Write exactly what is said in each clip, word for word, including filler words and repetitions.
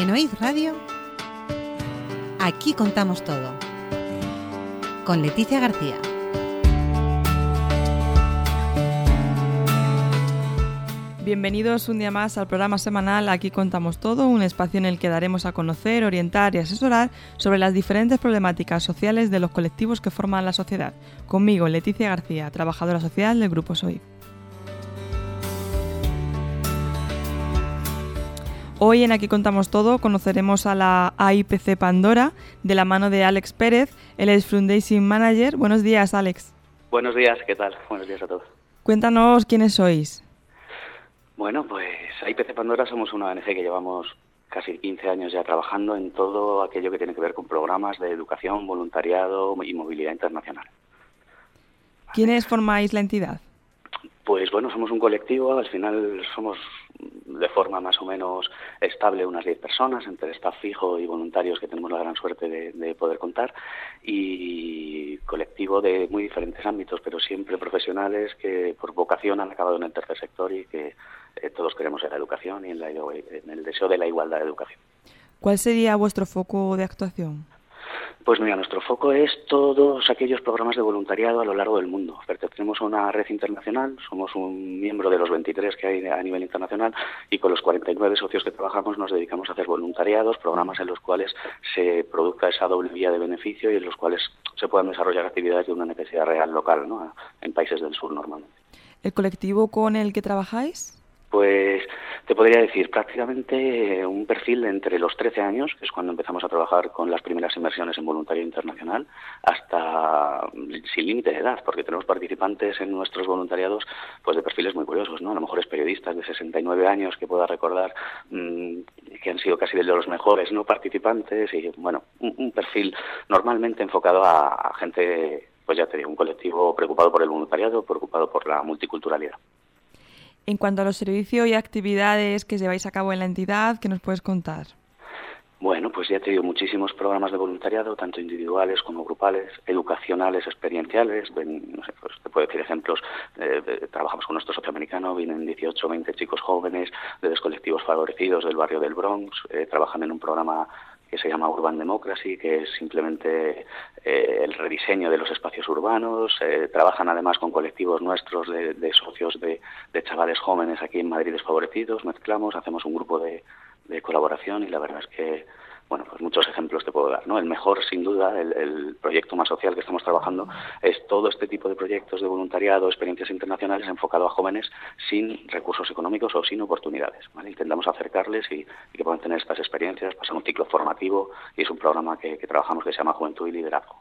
En Oíd Radio, aquí contamos todo. Con Leticia García. Bienvenidos un día más al programa semanal Aquí contamos todo, un espacio en el que daremos a conocer, orientar y asesorar sobre las diferentes problemáticas sociales de los colectivos que forman la sociedad. Conmigo, Leticia García, trabajadora social del Grupo S O I. Hoy en Aquí contamos todo conoceremos a la A I P C Pandora de la mano de Alex Pérez, él es Foundation Manager. Buenos días, Alex. Buenos días, ¿qué tal? Buenos días a todos. Cuéntanos quiénes sois. Bueno, pues A I P C Pandora somos una O N G que llevamos casi quince años ya trabajando en todo aquello que tiene que ver con programas de educación, voluntariado y movilidad internacional. ¿Quiénes formáis la entidad? Pues bueno, somos un colectivo, al final somos de forma más o menos estable unas diez personas, entre staff fijo y voluntarios que tenemos la gran suerte de, de poder contar, y colectivo de muy diferentes ámbitos, pero siempre profesionales que por vocación han acabado en el tercer sector y que eh, todos queremos en la educación y en, la, en el deseo de la igualdad de educación. ¿Cuál sería vuestro foco de actuación? Pues mira, nuestro foco es todos aquellos programas de voluntariado a lo largo del mundo. Pertenecemos a una red internacional, somos un miembro de los veintitrés que hay a nivel internacional y con los cuarenta y nueve socios que trabajamos nos dedicamos a hacer voluntariados, programas en los cuales se produzca esa doble vía de beneficio y en los cuales se puedan desarrollar actividades de una necesidad real local, ¿no? En países del sur normalmente. ¿El colectivo con el que trabajáis? Pues te podría decir prácticamente un perfil entre los trece años, que es cuando empezamos a trabajar con las primeras inversiones en voluntariado internacional, hasta sin límite de edad, porque tenemos participantes en nuestros voluntariados pues de perfiles muy curiosos, ¿no? A lo mejor es periodistas de sesenta y nueve años que pueda recordar mmm, que han sido casi de los mejores no participantes y bueno, un, un perfil normalmente enfocado a, a gente, pues ya te digo, un colectivo preocupado por el voluntariado, preocupado por la multiculturalidad. En cuanto a los servicios y actividades que lleváis a cabo en la entidad, ¿qué nos puedes contar? Bueno, pues ya te digo, muchísimos programas de voluntariado, tanto individuales como grupales, educacionales, experienciales. Ven, no sé, pues te puedo decir ejemplos. Eh, de, trabajamos con nuestro socio americano, vienen dieciocho o veinte chicos jóvenes de los colectivos favorecidos del barrio del Bronx, eh, trabajan en un programa que se llama Urban Democracy, que es simplemente eh, el rediseño de los espacios urbanos. Eh, trabajan además con colectivos nuestros de, de socios de, de chavales jóvenes aquí en Madrid desfavorecidos. Mezclamos, hacemos un grupo de, de colaboración y la verdad es que, bueno, pues muchos ejemplos te puedo dar, ¿no? El mejor, sin duda, el, el proyecto más social que estamos trabajando es todo este tipo de proyectos de voluntariado, experiencias internacionales enfocado a jóvenes sin recursos económicos o sin oportunidades, ¿vale? Intentamos acercarles y, y que puedan tener estas experiencias, pasar un ciclo formativo y es un programa que, que trabajamos que se llama Juventud y Liderazgo.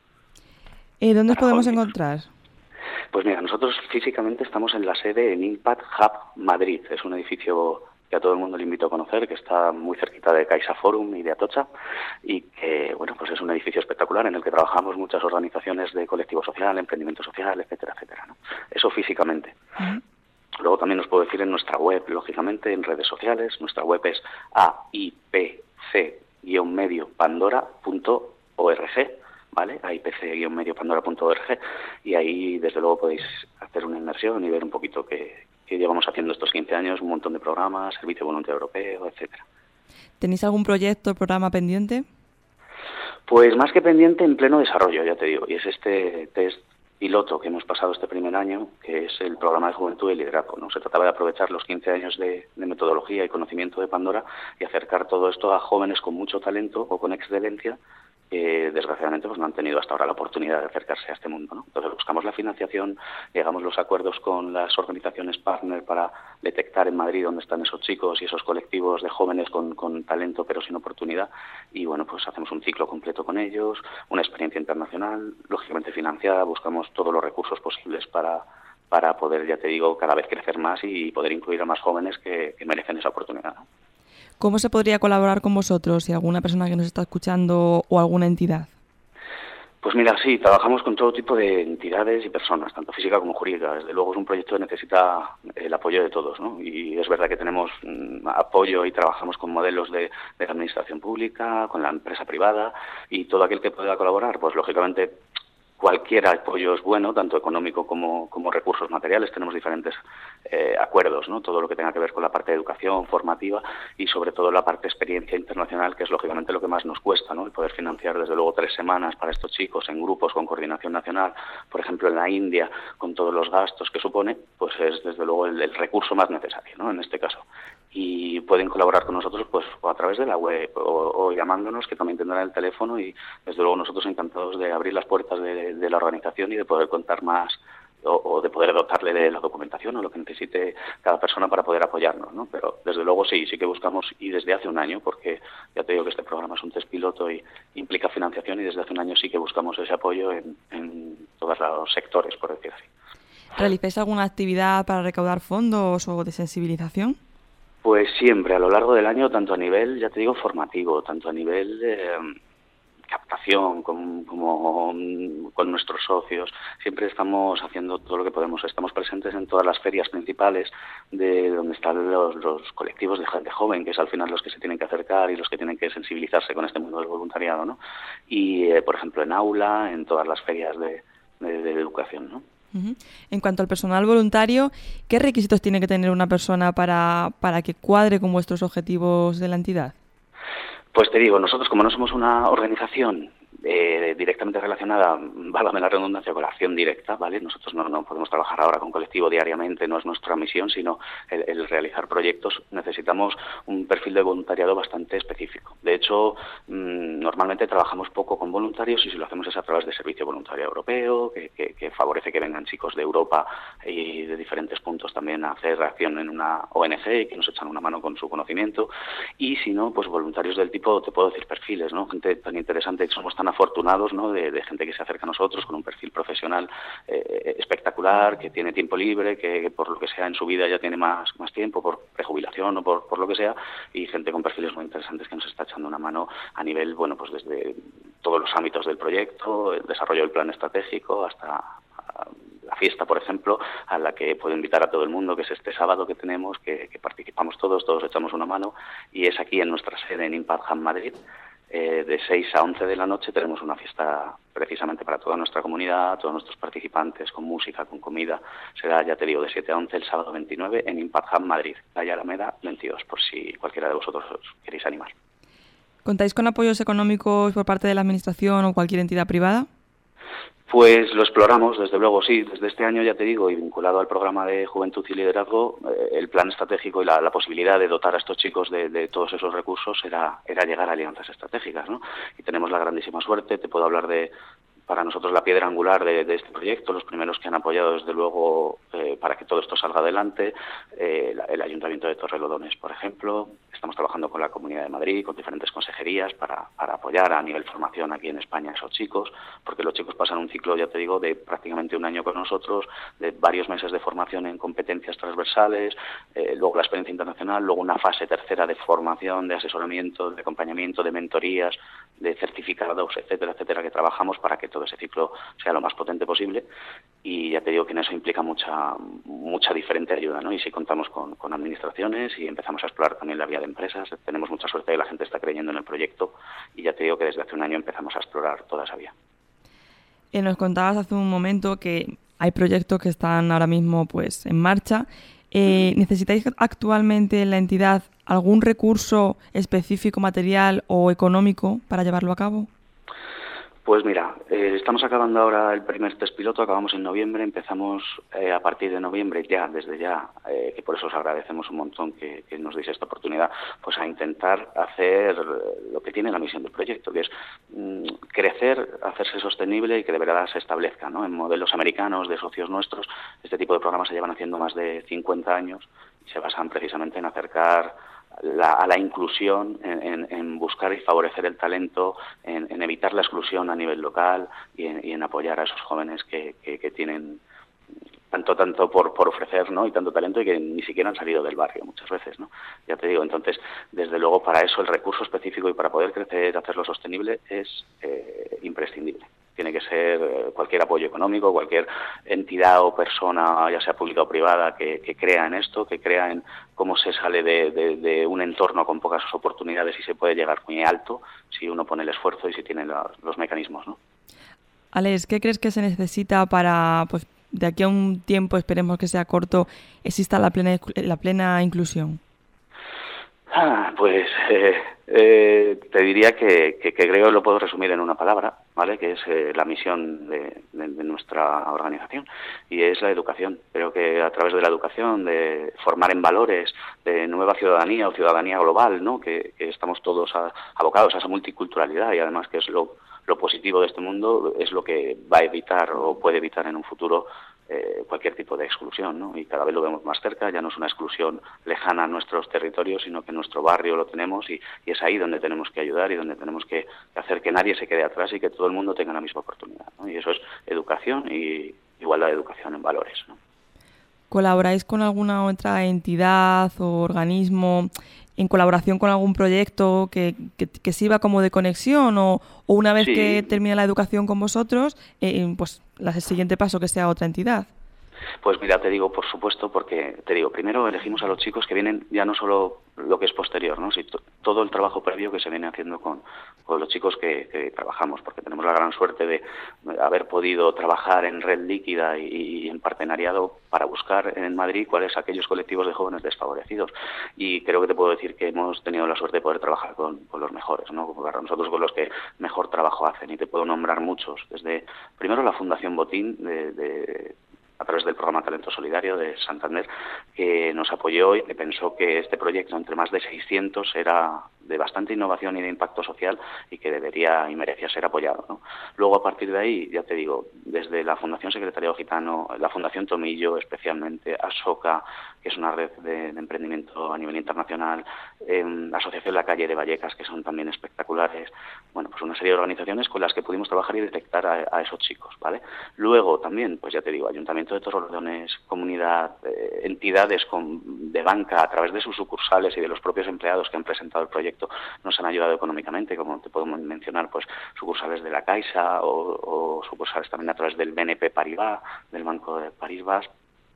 ¿Y dónde os podemos jóvenes. encontrar? Pues mira, nosotros físicamente estamos en la sede en Impact Hub Madrid, es un edificio que a todo el mundo le invito a conocer, que está muy cerquita de Caixa Forum y de Atocha, y que, bueno, pues es un edificio espectacular en el que trabajamos muchas organizaciones de colectivo social, emprendimiento social, etcétera, etcétera, ¿no? Eso físicamente. Uh-huh. Luego también os puedo decir en nuestra web, lógicamente, en redes sociales. Nuestra web es a i p c guion medio pandora punto org, ¿vale? a i p c guion medio pandora punto org, y ahí, desde luego, podéis hacer una inmersión y ver un poquito qué que llevamos haciendo estos quince años, un montón de programas, Servicio Voluntario Europeo, etcétera. ¿Tenéis algún proyecto, programa pendiente? Pues más que pendiente, en pleno desarrollo, ya te digo, y es este test piloto que hemos pasado este primer año, que es el programa de Juventud y Liderazgo, ¿no? Se trataba de aprovechar los quince años de, de metodología y conocimiento de Pandora y acercar todo esto a jóvenes con mucho talento o con excelencia que desgraciadamente pues no han tenido hasta ahora la oportunidad de acercarse a este mundo, ¿no? Entonces buscamos la financiación, llegamos los acuerdos con las organizaciones partner para detectar en Madrid dónde están esos chicos y esos colectivos de jóvenes con, con talento pero sin oportunidad y bueno, pues hacemos un ciclo completo con ellos, una experiencia internacional, lógicamente financiada, buscamos todos los recursos posibles para, para poder, ya te digo, cada vez crecer más y poder incluir a más jóvenes que, que merecen esa oportunidad, ¿no? ¿Cómo se podría colaborar con vosotros, si alguna persona que nos está escuchando o alguna entidad? Pues mira, sí, trabajamos con todo tipo de entidades y personas, tanto física como jurídica. Desde luego es un proyecto que necesita el apoyo de todos, ¿no? Y es verdad que tenemos mm, apoyo y trabajamos con modelos de, de la administración pública, con la empresa privada y todo aquel que pueda colaborar, pues lógicamente cualquier apoyo es bueno, tanto económico como, como recursos materiales. Tenemos diferentes eh, acuerdos, ¿no? Todo lo que tenga que ver con la parte de educación formativa y sobre todo la parte de experiencia internacional, que es lógicamente lo que más nos cuesta, ¿no? El poder financiar desde luego tres semanas para estos chicos en grupos con coordinación nacional, por ejemplo en la India, con todos los gastos que supone, pues es desde luego el, el recurso más necesario, ¿no? En este caso. Y pueden colaborar con nosotros pues o a través de la web o, o llamándonos, que también tendrán el teléfono, y desde luego nosotros encantados de abrir las puertas de, de la organización y de poder contar más o, o de poder dotarle de la documentación o lo que necesite cada persona para poder apoyarnos, ¿no? Pero desde luego sí, sí que buscamos, y desde hace un año, porque ya te digo que este programa es un test piloto y implica financiación, y desde hace un año sí que buscamos ese apoyo en, en todos los sectores, por decir así. ¿Realizáis alguna actividad para recaudar fondos o de sensibilización? Pues siempre, a lo largo del año, tanto a nivel, ya te digo, formativo, tanto a nivel de eh, captación como, como con nuestros socios, siempre estamos haciendo todo lo que podemos. Estamos presentes en todas las ferias principales de donde están los, los colectivos de gente joven, que es al final los que se tienen que acercar y los que tienen que sensibilizarse con este mundo del voluntariado, ¿no? Y, eh, por ejemplo, en aula, en todas las ferias de, de, de educación, ¿no? En cuanto al personal voluntario, ¿qué requisitos tiene que tener una persona para, para que cuadre con vuestros objetivos de la entidad? Pues te digo, nosotros como no somos una organización eh, directamente relacionada, válgame la redundancia, con la acción directa, ¿vale? Nosotros no, no podemos trabajar ahora con colectivo diariamente, no es nuestra misión, sino el, el realizar proyectos. Necesitamos un perfil de voluntariado bastante específico. De hecho, mmm, normalmente trabajamos poco con voluntarios, y si lo hacemos es a través de Servicio Voluntario Europeo, que, que, que favorece que vengan chicos de Europa y de diferentes puntos también a hacer acción en una O N G, que nos echan una mano con su conocimiento. Y si no, pues voluntarios del tipo, te puedo decir perfiles, ¿no? Gente tan interesante, somos tan afortunados, ¿no? De, de gente que se acerca a nosotros con un perfil profesional eh, espectacular, que tiene tiempo libre, que, que por lo que sea en su vida ya tiene más, más tiempo, por prejubilación o por, por lo que sea, y gente con perfiles muy interesantes que nos está echando una mano a nivel, bueno, pues desde todos los ámbitos del proyecto, el desarrollo del plan estratégico, hasta la fiesta, por ejemplo, a la que puedo invitar a todo el mundo, que es este sábado que tenemos, que, que participamos todos, todos echamos una mano, y es aquí en nuestra sede en Impact Hub Madrid. Eh, de seis a once de la noche tenemos una fiesta precisamente para toda nuestra comunidad, todos nuestros participantes, con música, con comida. Será, ya te digo, de siete a once el sábado veintinueve en Impact Hub Madrid, calle Alameda veintidós, por si cualquiera de vosotros os queréis animar. ¿Contáis con apoyos económicos por parte de la Administración o cualquier entidad privada? Pues lo exploramos, desde luego, sí. Desde este año, ya te digo, y vinculado al programa de Juventud y Liderazgo, eh, el plan estratégico y la, la posibilidad de dotar a estos chicos de, de todos esos recursos era, era llegar a alianzas estratégicas, ¿no? Y tenemos la grandísima suerte, te puedo hablar de, para nosotros, la piedra angular de, de este proyecto, los primeros que han apoyado, desde luego, eh, para que todo esto salga adelante, eh, la, el Ayuntamiento de Torrelodones, por ejemplo. Estamos trabajando con la Comunidad de Madrid, con diferentes consejerías para, para apoyar a nivel formación aquí en España a esos chicos, porque los chicos pasan un ciclo, ya te digo, de prácticamente un año con nosotros, de varios meses de formación en competencias transversales, eh, luego la experiencia internacional, luego una fase tercera de formación, de asesoramiento, de acompañamiento, de mentorías, de certificados, etcétera, etcétera, que trabajamos para que todo ese ciclo sea lo más potente posible. Y ya te digo que en eso implica mucha mucha diferente ayuda, ¿no? Y si contamos con, con administraciones y empezamos a explorar también la vía de empresas, tenemos mucha suerte de que la gente está creyendo en el proyecto, y ya te digo que desde hace un año empezamos a explorar toda esa vía. Eh, nos contabas hace un momento que hay proyectos que están ahora mismo pues en marcha. Eh, ¿Necesitáis actualmente en la entidad algún recurso específico, material o económico para llevarlo a cabo? Pues mira, eh, estamos acabando ahora el primer test piloto, acabamos en noviembre, empezamos eh, a partir de noviembre ya, desde ya, eh, que por eso os agradecemos un montón que, que nos deis esta oportunidad, pues a intentar hacer lo que tiene la misión del proyecto, que es mmm, crecer, hacerse sostenible y que de verdad se establezca, ¿no? En modelos americanos de socios nuestros, este tipo de programas se llevan haciendo más de cincuenta años y se basan precisamente en acercar La, a la inclusión, en, en, en buscar y favorecer el talento, en, en evitar la exclusión a nivel local y en, y en apoyar a esos jóvenes que, que, que tienen tanto tanto por, por ofrecer, ¿no? Y tanto talento, y que ni siquiera han salido del barrio muchas veces, ¿no? Ya te digo, entonces, desde luego, para eso el recurso específico y para poder crecer, hacerlo sostenible, es eh, imprescindible. Tiene que ser cualquier apoyo económico, cualquier entidad o persona, ya sea pública o privada, que, que crea en esto, que crea en cómo se sale de, de, de un entorno con pocas oportunidades y se puede llegar muy alto si uno pone el esfuerzo y si tiene los, los mecanismos, ¿no? Alex, ¿qué crees que se necesita para, pues, de aquí a un tiempo, esperemos que sea corto, exista la plena, la plena inclusión? Ah, pues eh, eh, te diría que, que, que creo que lo puedo resumir en una palabra, ¿vale? Que es eh, la misión de, de, de nuestra organización, y es la educación. Creo que a través de la educación, de formar en valores, de nueva ciudadanía o ciudadanía global, ¿no? Que, que estamos todos a, abocados a esa multiculturalidad, y además que es lo, lo positivo de este mundo, es lo que va a evitar o puede evitar en un futuro Eh, cualquier tipo de exclusión, ¿no? Y cada vez lo vemos más cerca. Ya no es una exclusión lejana a nuestros territorios, sino que en nuestro barrio lo tenemos, y, y es ahí donde tenemos que ayudar y donde tenemos que hacer que nadie se quede atrás y que todo el mundo tenga la misma oportunidad, ¿no? Y eso es educación, y igualdad de educación en valores, ¿no? ¿Colaboráis con alguna otra entidad o organismo en colaboración con algún proyecto que, que, que sirva como de conexión, o, o una vez sí. que termine la educación con vosotros, eh, pues el siguiente paso que sea otra entidad? Pues mira, te digo, por supuesto, porque te digo, primero elegimos a los chicos que vienen ya no solo lo que es posterior, ¿no? Sino todo el trabajo previo que se viene haciendo con, con los chicos que, que trabajamos, porque tenemos la gran suerte de haber podido trabajar en red líquida y, y en partenariado para buscar en Madrid cuáles aquellos colectivos de jóvenes desfavorecidos. Y creo que te puedo decir que hemos tenido la suerte de poder trabajar con, con los mejores, ¿no? Para nosotros, con los que mejor trabajo hacen, y te puedo nombrar muchos. Desde, primero, la Fundación Botín, de, de a través del programa Talento Solidario de Santander, que nos apoyó y que pensó que este proyecto, entre más de seiscientos, era de bastante innovación y de impacto social, y que debería y merecía ser apoyado, ¿no? Luego, a partir de ahí, ya te digo, desde la Fundación Secretariado Gitano, la Fundación Tomillo, especialmente ASOCA, que es una red de, de emprendimiento a nivel internacional, eh, la Asociación La Calle de Vallecas, que son también espectaculares, bueno, pues una serie de organizaciones con las que pudimos trabajar y detectar a, a esos chicos, ¿vale? Luego también, pues ya te digo, Ayuntamiento de Torrelodones, comunidad, eh, entidades con, de banca, a través de sus sucursales y de los propios empleados que han presentado el proyecto, nos han ayudado económicamente, como te puedo mencionar, pues sucursales de la Caixa o, o sucursales también a través del B N P Paribas, del Banco de Paribas.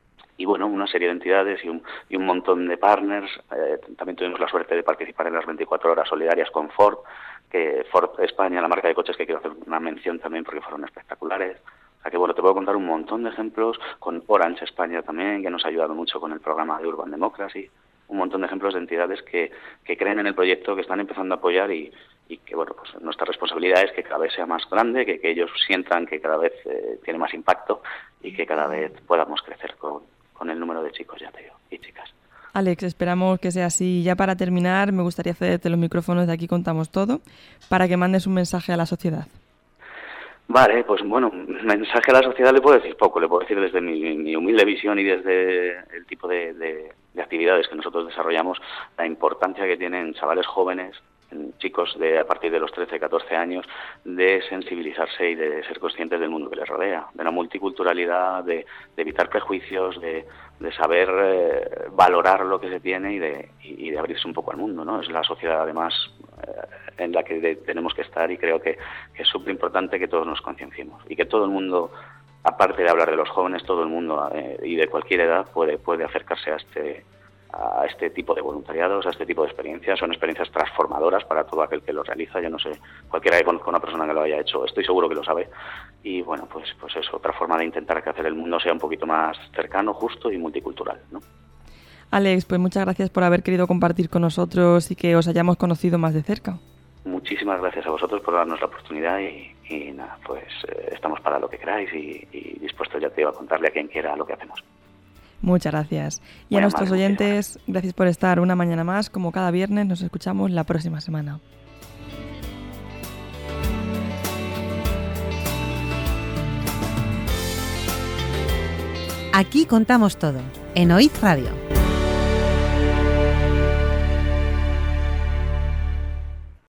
Y bueno, una serie de entidades y un, y un montón de partners. Eh, también tuvimos la suerte de participar en las veinticuatro horas solidarias con Ford, que Ford España, la marca de coches, que quiero hacer una mención también porque fueron espectaculares. O sea que bueno, te puedo contar un montón de ejemplos, con Orange España también, que nos ha ayudado mucho con el programa de Urban Democracy. Un montón de ejemplos de entidades que, que creen en el proyecto, que están empezando a apoyar, y, y que bueno, pues nuestra responsabilidad es que cada vez sea más grande, que, que ellos sientan que cada vez eh, tiene más impacto, y que cada vez podamos crecer con, con el número de chicos, ya te digo, y chicas. Alex, esperamos que sea así. Ya para terminar, me gustaría cederte los micrófonos de Aquí Contamos Todo para que mandes un mensaje a la sociedad. Vale, pues bueno, mensaje a la sociedad le puedo decir poco, le puedo decir desde mi, mi humilde visión y desde el tipo de, de, de actividades que nosotros desarrollamos, la importancia que tienen chavales jóvenes, chicos de a partir de los trece, catorce años, de sensibilizarse y de ser conscientes del mundo que les rodea, de la multiculturalidad, de, de evitar prejuicios, de, de saber eh, valorar lo que se tiene, y de, y de abrirse un poco al mundo, ¿no? Es la sociedad, además, eh, en la que de, tenemos que estar, y creo que, que es súper importante que todos nos concienciemos y que todo el mundo, aparte de hablar de los jóvenes, todo el mundo eh, y de cualquier edad puede, puede acercarse a este a este tipo de voluntariados, a este tipo de experiencias. Son experiencias transformadoras para todo aquel que lo realiza. Yo no sé, cualquiera que conozca a una persona que lo haya hecho, estoy seguro que lo sabe. Y bueno, pues pues es otra forma de intentar que hacer el mundo sea un poquito más cercano, justo y multicultural, ¿no? Alex, pues muchas gracias por haber querido compartir con nosotros y que os hayamos conocido más de cerca. Muchísimas gracias a vosotros por darnos la oportunidad, y, y nada, pues eh, estamos para lo que queráis, y, y dispuestos, ya te digo, a contarle a quien quiera lo que hacemos. Muchas gracias. Y a nuestros oyentes, gracias por estar una mañana más. Como cada viernes, nos escuchamos la próxima semana. Aquí contamos todo, en Oíz Radio.